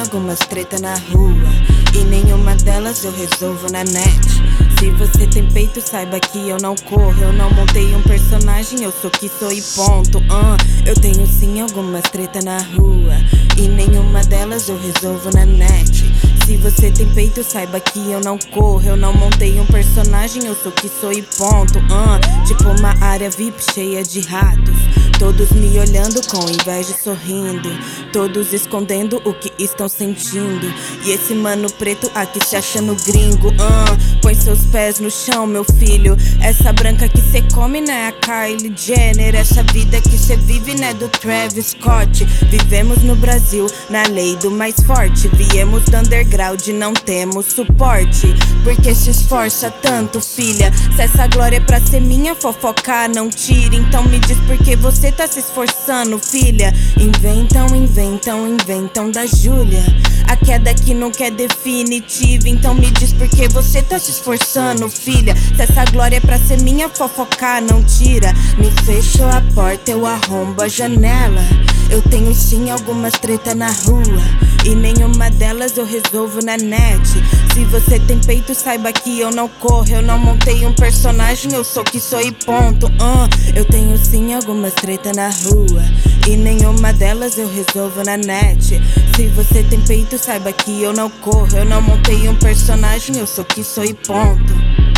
algumas treta na rua e nenhuma delas eu resolvo na net. Se você tem peito, saiba que eu não corro. Eu não montei um personagem, eu sou que sou e ponto. Eu tenho sim algumas treta na rua e nenhuma delas eu resolvo na net. Se você tem peito, saiba que eu não corro. Eu não montei um personagem, eu sou que sou e ponto. Tipo uma área VIP cheia de ratos, todos me olhando com inveja e sorrindo, todos escondendo o que estão sentindo. E esse mano preto aqui se achando gringo. Põe seus pés no chão, meu filho. Essa branca que cê come não é a Kylie Jenner. Essa vida que cê vive não é do Travis Scott. Vivemos no Brasil, na lei do mais forte. Viemos do underground, não temos suporte. Por que se esforça tanto, filha? Se essa glória é pra ser minha, fofocar não tira. Então me diz por que você tá se esforçando, filha. Inventam da Júlia. A queda que nunca é definitiva. Então me diz por que você tá se esforçando, filha. Se essa glória é pra ser minha, fofocar não tira. Me fechou a porta, eu arrombo a janela. Eu tenho sim algumas treta na rua e nenhuma delas eu resolvo na net. Se você tem peito, saiba que eu não corro. Eu não montei um personagem, eu sou que sou e ponto. Eu tenho sim algumas treta na rua e nenhuma delas eu resolvo na net. Se você tem peito, saiba que eu não corro. Eu não montei um personagem, eu sou que sou e ponto.